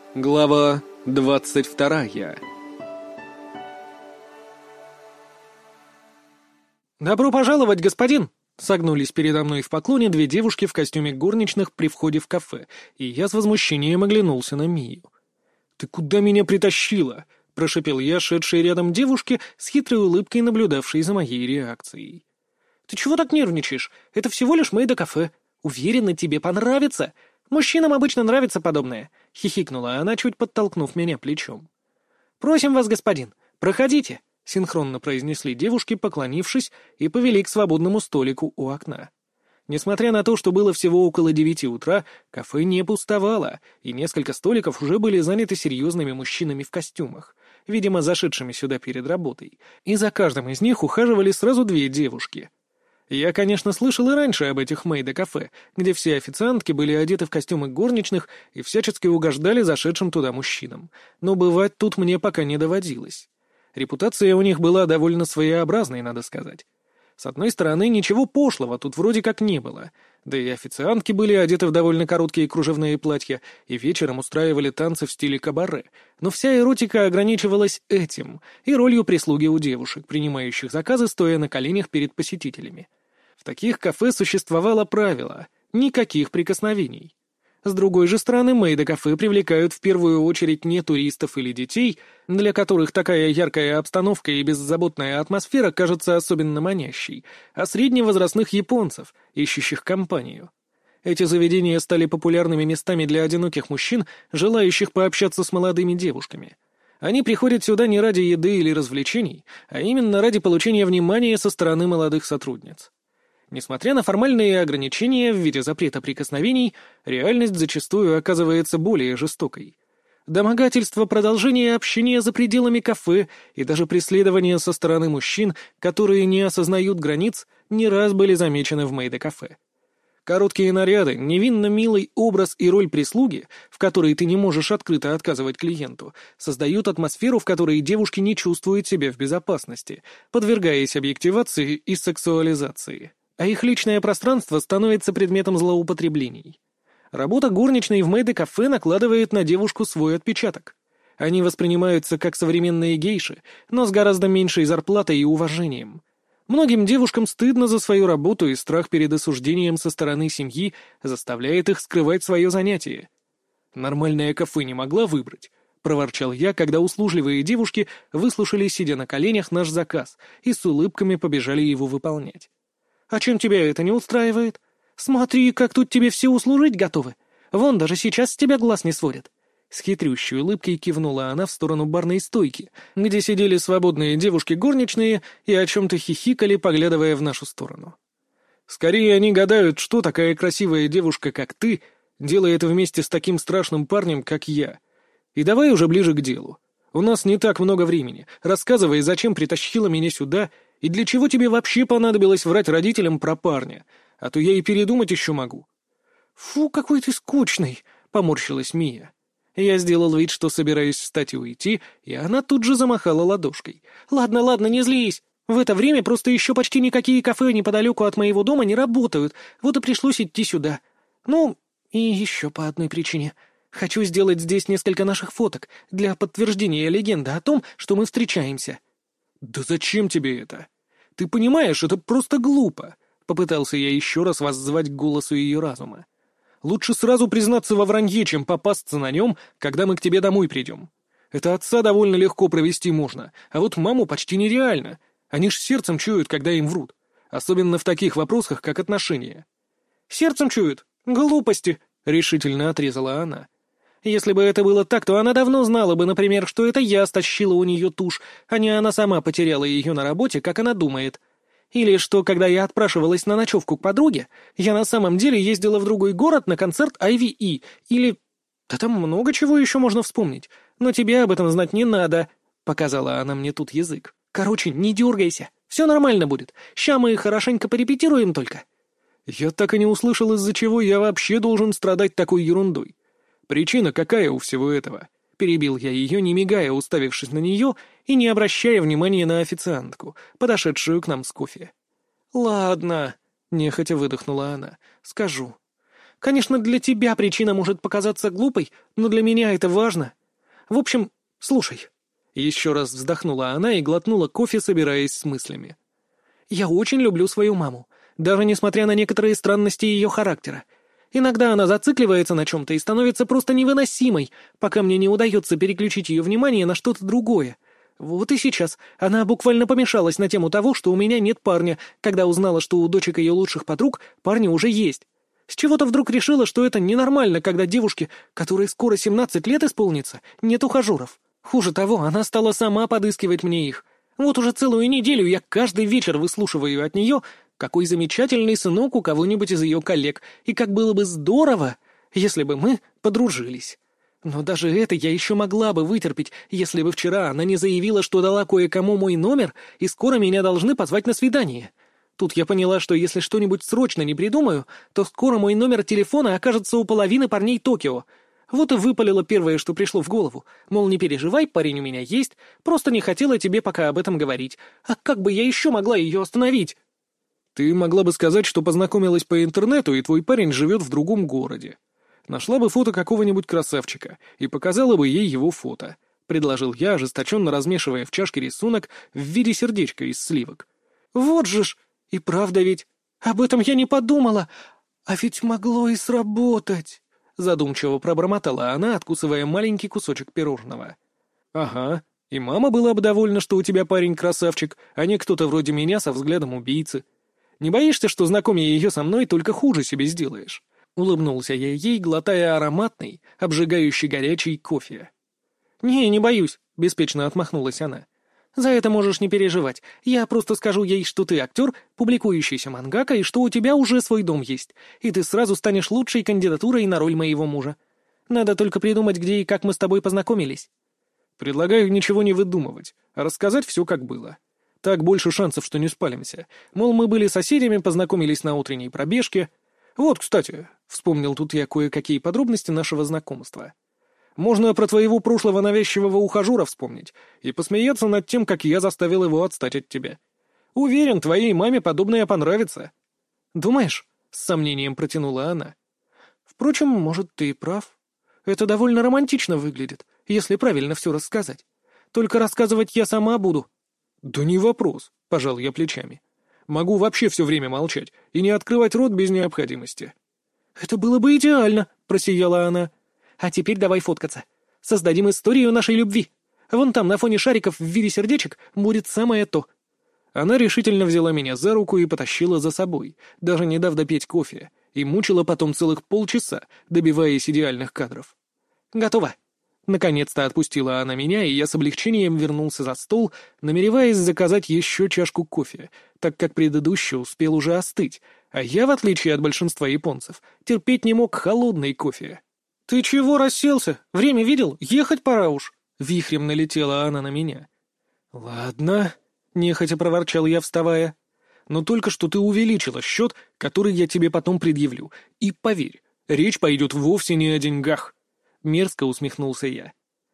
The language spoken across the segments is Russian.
Глава 22. «Добро пожаловать, господин!» Согнулись передо мной в поклоне две девушки в костюме горничных при входе в кафе, и я с возмущением оглянулся на Мию. «Ты куда меня притащила?» — прошипел я, шедшей рядом девушке с хитрой улыбкой, наблюдавшей за моей реакцией. «Ты чего так нервничаешь? Это всего лишь мейда-кафе. Уверена, тебе понравится. Мужчинам обычно нравится подобное», — хихикнула она, чуть подтолкнув меня плечом. «Просим вас, господин, проходите», — синхронно произнесли девушки, поклонившись, и повели к свободному столику у окна. Несмотря на то, что было всего около 9 утра, кафе не пустовало, и несколько столиков уже были заняты серьезными мужчинами в костюмах, видимо, зашедшими сюда перед работой, и за каждым из них ухаживали сразу две девушки. Я, конечно, слышал и раньше об этих мейда-кафе, где все официантки были одеты в костюмы горничных и всячески угождали зашедшим туда мужчинам, но бывать тут мне пока не доводилось. Репутация у них была довольно своеобразной, надо сказать. С одной стороны, ничего пошлого тут вроде как не было, да и официантки были одеты в довольно короткие кружевные платья и вечером устраивали танцы в стиле кабаре, но вся эротика ограничивалась этим и ролью прислуги у девушек, принимающих заказы, стоя на коленях перед посетителями. В таких кафе существовало правило — никаких прикосновений. С другой же стороны, мейда-кафе привлекают в первую очередь не туристов или детей, для которых такая яркая обстановка и беззаботная атмосфера кажется особенно манящей, а средневозрастных японцев, ищущих компанию. Эти заведения стали популярными местами для одиноких мужчин, желающих пообщаться с молодыми девушками. Они приходят сюда не ради еды или развлечений, а именно ради получения внимания со стороны молодых сотрудниц. Несмотря на формальные ограничения в виде запрета прикосновений, реальность зачастую оказывается более жестокой. Домогательство, продолжение общения за пределами кафе и даже преследование со стороны мужчин, которые не осознают границ, не раз были замечены в мейда-кафе. Короткие наряды, невинно милый образ и роль прислуги, в которой ты не можешь открыто отказывать клиенту, создают атмосферу, в которой девушки не чувствуют себя в безопасности, подвергаясь объективации и сексуализации. А их личное пространство становится предметом злоупотреблений. Работа горничной в мейда-кафе накладывает на девушку свой отпечаток. Они воспринимаются как современные гейши, но с гораздо меньшей зарплатой и уважением. Многим девушкам стыдно за свою работу, и страх перед осуждением со стороны семьи заставляет их скрывать свое занятие. «Нормальное кафе не могла выбрать», — проворчал я, когда услужливые девушки выслушали, сидя на коленях, наш заказ и с улыбками побежали его выполнять. «А чем тебя это не устраивает? Смотри, как тут тебе все услужить готовы. Вон, даже сейчас с тебя глаз не сводят». С хитрющей улыбкой кивнула она в сторону барной стойки, где сидели свободные девушки-горничные и о чем-то хихикали, поглядывая в нашу сторону. «Скорее они гадают, что такая красивая девушка, как ты, делает вместе с таким страшным парнем, как я. И давай уже ближе к делу. У нас не так много времени. Рассказывай, зачем притащила меня сюда, и для чего тебе вообще понадобилось врать родителям про парня? А то я и передумать еще могу». «Фу, какой ты скучный!» — поморщилась Мия. Я сделал вид, что собираюсь встать и уйти, и она тут же замахала ладошкой. «Ладно, ладно, не злись. В это время просто еще почти никакие кафе неподалеку от моего дома не работают, вот и пришлось идти сюда. Ну, и еще по одной причине. Хочу сделать здесь несколько наших фоток для подтверждения легенды о том, что мы встречаемся». «Да зачем тебе это? Ты понимаешь, это просто глупо!» Попытался я еще раз воззвать к голосу ее разума. «Лучше сразу признаться во вранье, чем попасться на нем, когда мы к тебе домой придем. Это отца довольно легко провести можно, а вот маму почти нереально. Они ж сердцем чуют, когда им врут. Особенно в таких вопросах, как отношения». «Сердцем чуют? Глупости!» — решительно отрезала она. «Если бы это было так, то она давно знала бы, например, что это я стащила у нее тушь, а не она сама потеряла ее на работе, как она думает. Или что, когда я отпрашивалась на ночевку к подруге, я на самом деле ездила в другой город на концерт Айви И. Или... Да там много чего еще можно вспомнить. Но тебе об этом знать не надо», — показала она мне тут язык. «Короче, не дергайся. Все нормально будет. Ща мы хорошенько порепетируем только». Я так и не услышал, из-за чего я вообще должен страдать такой ерундой. Причина какая у всего этого? Перебил я ее, не мигая, уставившись на нее и не обращая внимания на официантку, подошедшую к нам с кофе. «Ладно», — нехотя выдохнула она, — «скажу. Конечно, для тебя причина может показаться глупой, но для меня это важно. В общем, слушай». Еще раз вздохнула она и глотнула кофе, собираясь с мыслями. «Я очень люблю свою маму, даже несмотря на некоторые странности ее характера. Иногда она зацикливается на чем-то и становится просто невыносимой, пока мне не удается переключить ее внимание на что-то другое. Вот и сейчас она буквально помешалась на тему того, что у меня нет парня, когда узнала, что у дочек ее лучших подруг парни уже есть. С чего-то вдруг решила, что это ненормально, когда девушке, которой скоро 17 лет исполнится, нет ухажеров. Хуже того, она стала сама подыскивать мне их. Вот уже целую неделю я каждый вечер выслушиваю от нее, какой замечательный сынок у кого-нибудь из ее коллег, и как было бы здорово, если бы мы подружились. Но даже это я еще могла бы вытерпеть, если бы вчера она не заявила, что дала кое-кому мой номер, и скоро меня должны позвать на свидание. Тут я поняла, что если что-нибудь срочно не придумаю, то скоро мой номер телефона окажется у половины парней Токио. Вот и выпалило первое, что пришло в голову. Мол, не переживай, парень у меня есть, просто не хотела тебе пока об этом говорить. А как бы я еще могла ее остановить? Ты могла бы сказать, что познакомилась по интернету, и твой парень живет в другом городе. Нашла бы фото какого-нибудь красавчика и показала бы ей его фото. Предложил я, ожесточенно размешивая в чашке рисунок в виде сердечка из сливок. Вот же ж! И правда ведь, об этом я не подумала, а ведь могло и сработать, задумчиво пробормотала она, откусывая маленький кусочек пирожного. Ага, и мама была бы довольна, что у тебя парень красавчик, а не кто-то вроде меня со взглядом убийцы. Не боишься, что, знакомя ее со мной, только хуже себе сделаешь? Улыбнулся я ей, глотая ароматный, обжигающий горячий кофе. «Не боюсь», — беспечно отмахнулась она. «За это можешь не переживать. Я просто скажу ей, что ты актер, публикующийся мангака, и что у тебя уже свой дом есть, и ты сразу станешь лучшей кандидатурой на роль моего мужа. Надо только придумать, где и как мы с тобой познакомились». «Предлагаю ничего не выдумывать, а рассказать все, как было. Так больше шансов, что не спалимся. Мол, мы были соседями, познакомились на утренней пробежке. Вот, кстати, вспомнил тут я кое-какие подробности нашего знакомства. Можно про твоего прошлого навязчивого ухажера вспомнить и посмеяться над тем, как я заставил его отстать от тебя. Уверен, твоей маме подобное понравится». «Думаешь?» — с сомнением протянула она. «Впрочем, может, ты и прав. Это довольно романтично выглядит, если правильно все рассказать. Только рассказывать я сама буду». «Да не вопрос», — пожал я плечами. «Могу вообще все время молчать и не открывать рот без необходимости». «Это было бы идеально», — просияла она. «А теперь давай фоткаться. Создадим историю нашей любви. Вон там на фоне шариков в виде сердечек будет самое то». Она решительно взяла меня за руку и потащила за собой, даже не дав допить кофе, и мучила потом целых полчаса, добиваясь идеальных кадров. «Готово». Наконец-то отпустила она меня, и я с облегчением вернулся за стол, намереваясь заказать еще чашку кофе, так как предыдущий успел уже остыть, а я, в отличие от большинства японцев, терпеть не мог холодный кофе. «Ты чего расселся? Время видел? Ехать пора уж!» Вихрем налетела она на меня. «Ладно», — нехотя проворчал я, вставая. «Но только что ты увеличила счет, который я тебе потом предъявлю. И поверь, речь пойдет вовсе не о деньгах». Мерзко усмехнулся я.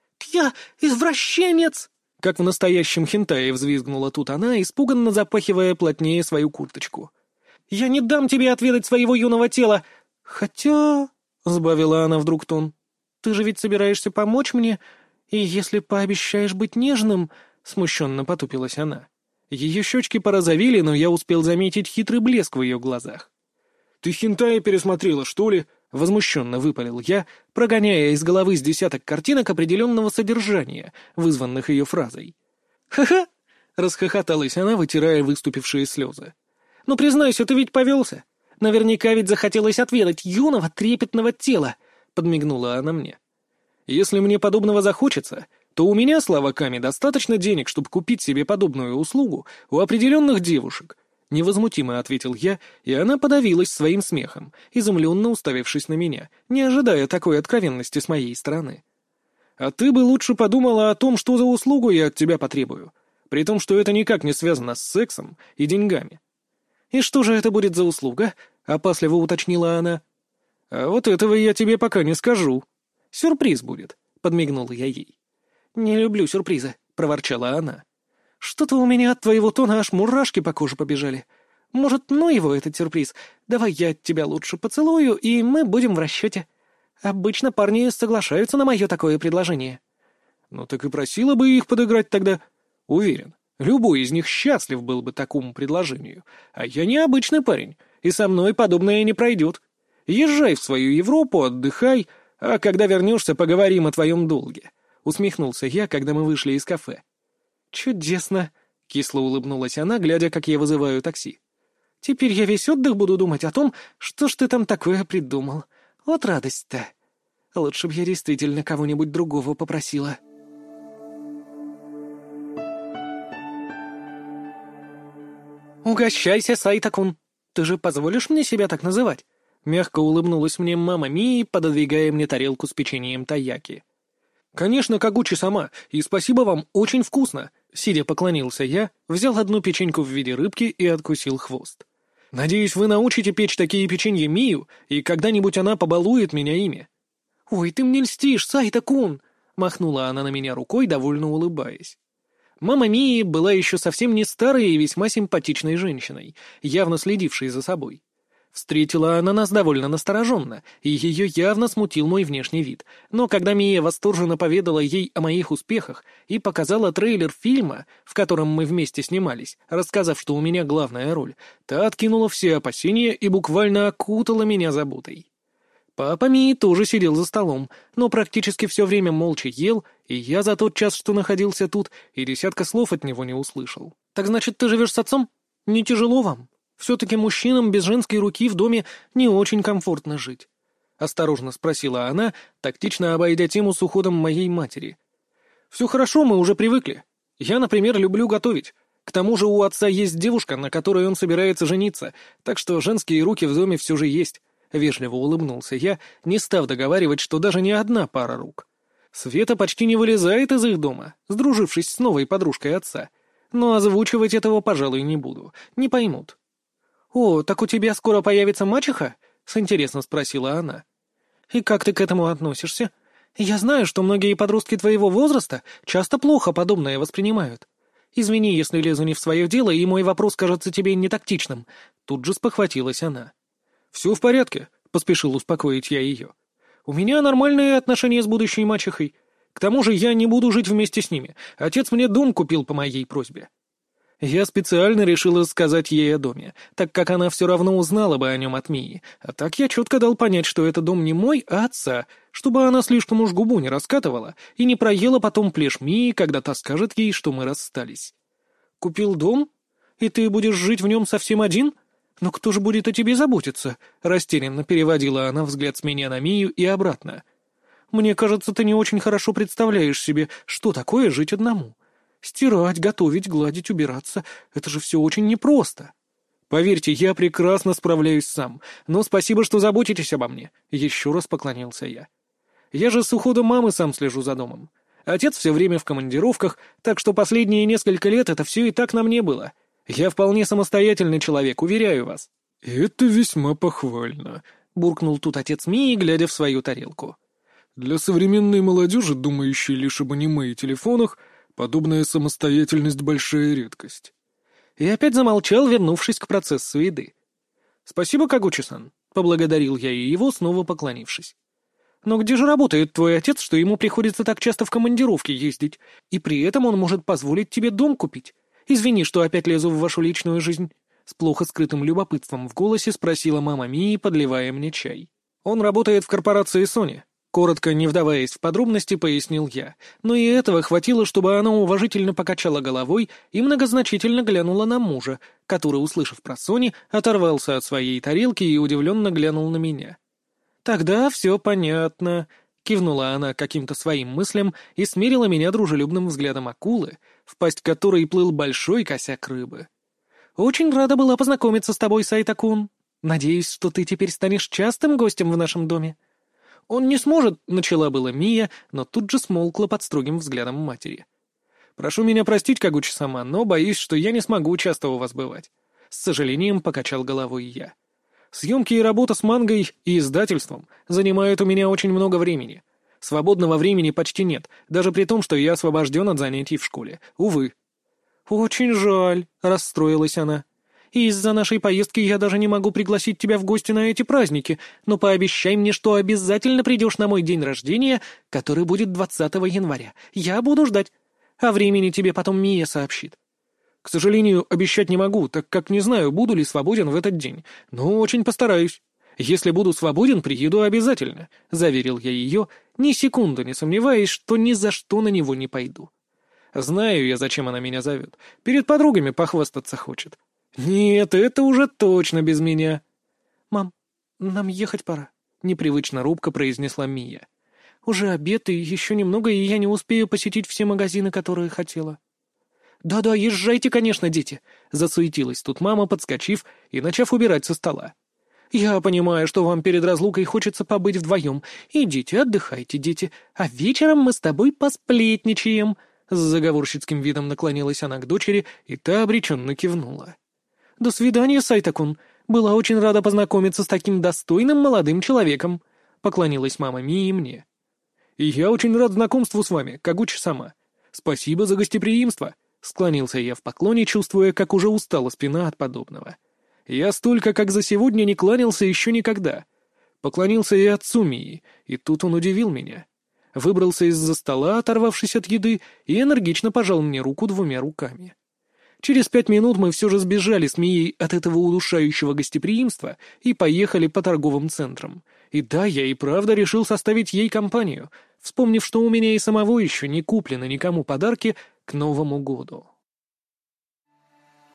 «Я извращенец!» Как в настоящем хентае взвизгнула тут она, испуганно запахивая плотнее свою курточку. «Я не дам тебе отведать своего юного тела! Хотя...» — сбавила она вдруг тон. «Ты же ведь собираешься помочь мне, и если пообещаешь быть нежным...» — смущенно потупилась она. Ее щечки порозовели, но я успел заметить хитрый блеск в ее глазах. «Ты хентая пересмотрела, что ли?» — возмущенно выпалил я, прогоняя из головы с десяток картинок определенного содержания, вызванных ее фразой. «Ха-ха!» — расхохоталась она, вытирая выступившие слезы. «Ну, признайся, ты ведь повелся. Наверняка ведь захотелось отведать юного трепетного тела», — подмигнула она мне. «Если мне подобного захочется, то у меня, слава Ками, достаточно денег, чтобы купить себе подобную услугу у определенных девушек», — невозмутимо ответил я, и она подавилась своим смехом, изумленно уставившись на меня, не ожидая такой откровенности с моей стороны. «А ты бы лучше подумала о том, что за услугу я от тебя потребую, при том, что это никак не связано с сексом и деньгами». «И что же это будет за услуга?» — опасливо уточнила она. «А вот этого я тебе пока не скажу. Сюрприз будет», — подмигнул я ей. «Не люблю сюрпризы», — проворчала она. «Что-то у меня от твоего тона аж мурашки по коже побежали. Может, ну его этот сюрприз. Давай я тебя лучше поцелую, и мы будем в расчете. Обычно парни соглашаются на мое такое предложение». «Ну так и просила бы их подыграть тогда. Уверен, любой из них счастлив был бы такому предложению. А я необычный парень, и со мной подобное не пройдет. Езжай в свою Европу, отдыхай, а когда вернешься, поговорим о твоем долге», — усмехнулся я, когда мы вышли из кафе. «Чудесно», — кисло улыбнулась она, глядя, как я вызываю такси. «Теперь я весь отдых буду думать о том, что ж ты там такое придумал. Вот радость-то. Лучше б я действительно кого-нибудь другого попросила». «Угощайся, Сайта-кун. Ты же позволишь мне себя так называть?» Мягко улыбнулась мне мама Мии, пододвигая мне тарелку с печеньем тайяки. «Конечно, Кагучи-сама, и спасибо вам, очень вкусно!» Сидя поклонился я, взял одну печеньку в виде рыбки и откусил хвост. «Надеюсь, вы научите печь такие печенья Мию, и когда-нибудь она побалует меня ими». «Ой, ты мне льстишь, Сайта-кун!» — махнула она на меня рукой, довольно улыбаясь. Мама Мии была еще совсем не старой и весьма симпатичной женщиной, явно следившей за собой. Встретила она нас довольно настороженно, и ее явно смутил мой внешний вид. Но когда Мия восторженно поведала ей о моих успехах и показала трейлер фильма, в котором мы вместе снимались, рассказав, что у меня главная роль, та откинула все опасения и буквально окутала меня заботой. Папа Мии тоже сидел за столом, но практически все время молча ел, и я за тот час, что находился тут, и десятка слов от него не услышал. «Так значит, ты живешь с отцом? Не тяжело вам? Все-таки мужчинам без женской руки в доме не очень комфортно жить», — осторожно спросила она, тактично обойдя тему с уходом моей матери. «Все хорошо, мы уже привыкли. Я, например, люблю готовить. К тому же у отца есть девушка, на которой он собирается жениться, так что женские руки в доме все же есть». Вежливо улыбнулся я, не став договаривать, что даже не одна пара рук. Света почти не вылезает из их дома, сдружившись с новой подружкой отца. Но озвучивать этого, пожалуй, не буду. Не поймут. «О, так у тебя скоро появится мачеха?» — с интересом спросила она. «И как ты к этому относишься? Я знаю, что многие подростки твоего возраста часто плохо подобное воспринимают. Извини, если лезу не в свое дело, и мой вопрос кажется тебе нетактичным». Тут же спохватилась она. «Все в порядке», — поспешил успокоить я ее. «У меня нормальные отношения с будущей мачехой. К тому же я не буду жить вместе с ними. Отец мне дом купил по моей просьбе». Я специально решил рассказать ей о доме, так как она все равно узнала бы о нем от Мии, а так я четко дал понять, что это дом не мой, а отца, чтобы она слишком уж губу не раскатывала и не проела потом плешь Мии, когда та скажет ей, что мы расстались. «Купил дом? И ты будешь жить в нем совсем один? Но кто же будет о тебе заботиться?» — растерянно переводила она взгляд с меня на Мию и обратно. «Мне кажется, ты не очень хорошо представляешь себе, что такое жить одному. Стирать, готовить, гладить, убираться — это же все очень непросто. Поверьте, я прекрасно справляюсь сам, но спасибо, что заботитесь обо мне», — еще раз поклонился я. «Я же с уходом мамы сам слежу за домом. Отец все время в командировках, так что последние несколько лет это все и так на мне было. Я вполне самостоятельный человек, уверяю вас». «Это весьма похвально», — буркнул тут отец Мии, глядя в свою тарелку. «Для современной молодежи, думающей лишь об аниме и телефонах, подобная самостоятельность — большая редкость». И опять замолчал, вернувшись к процессу еды. «Спасибо, Кагучи-сан», — поблагодарил я и его, снова поклонившись. «Но где же работает твой отец, что ему приходится так часто в командировки ездить, и при этом он может позволить тебе дом купить? Извини, что опять лезу в вашу личную жизнь», — с плохо скрытым любопытством в голосе спросила мама Мии, подливая мне чай. «Он работает в корпорации Sony», — коротко, не вдаваясь в подробности, пояснил я. Но и этого хватило, чтобы она уважительно покачала головой и многозначительно глянула на мужа, который, услышав про Sony, оторвался от своей тарелки и удивленно глянул на меня. «Тогда все понятно», — кивнула она каким-то своим мыслям и смерила меня дружелюбным взглядом акулы, в пасть которой плыл большой косяк рыбы. «Очень рада была познакомиться с тобой, Сайта-кун. Надеюсь, что ты теперь станешь частым гостем в нашем доме». «Он не сможет», — начала была Мия, но тут же смолкла под строгим взглядом матери. «Прошу меня простить, Кагучи-сама, но боюсь, что я не смогу часто у вас бывать». С сожалением покачал головой я. «Съемки и работа с мангой и издательством занимают у меня очень много времени. Свободного времени почти нет, даже при том, что я освобожден от занятий в школе. Увы». «Очень жаль», — расстроилась она. И из-за нашей поездки я даже не могу пригласить тебя в гости на эти праздники, но пообещай мне, что обязательно придешь на мой день рождения, который будет 20 января. Я буду ждать. О времени тебе потом Мия сообщит». «К сожалению, обещать не могу, так как не знаю, буду ли свободен в этот день, но очень постараюсь. Если буду свободен, приеду обязательно», — заверил я ее, ни секунды не сомневаясь, что ни за что на него не пойду. Знаю я, зачем она меня зовет. Перед подругами похвастаться хочет. Нет, это уже точно без меня. «Мам, нам ехать пора», — непривычно робко произнесла Мия. «Уже обед, и еще немного, и я не успею посетить все магазины, которые хотела». «Да-да, езжайте, конечно, дети», — засуетилась тут мама, подскочив и начав убирать со стола. «Я понимаю, что вам перед разлукой хочется побыть вдвоем. Идите, отдыхайте, дети, а вечером мы с тобой посплетничаем». С заговорщицким видом наклонилась она к дочери, и та обреченно кивнула. «До свидания, Сайтакун. Была очень рада познакомиться с таким достойным молодым человеком», — поклонилась мама Мии мне. «И я очень рад знакомству с вами, Кагучи-сама. Спасибо за гостеприимство», — склонился я в поклоне, чувствуя, как уже устала спина от подобного. Я столько, как за сегодня, не кланялся еще никогда. Поклонился и отцу Мии, и тут он удивил меня. Выбрался из-за стола, оторвавшись от еды, и энергично пожал мне руку 2 руками. Через 5 минут мы все же сбежали с Мией от этого удушающего гостеприимства и поехали по торговым центрам. И да, я и правда решил составить ей компанию, вспомнив, что у меня и самого еще не куплены никому подарки к Новому году.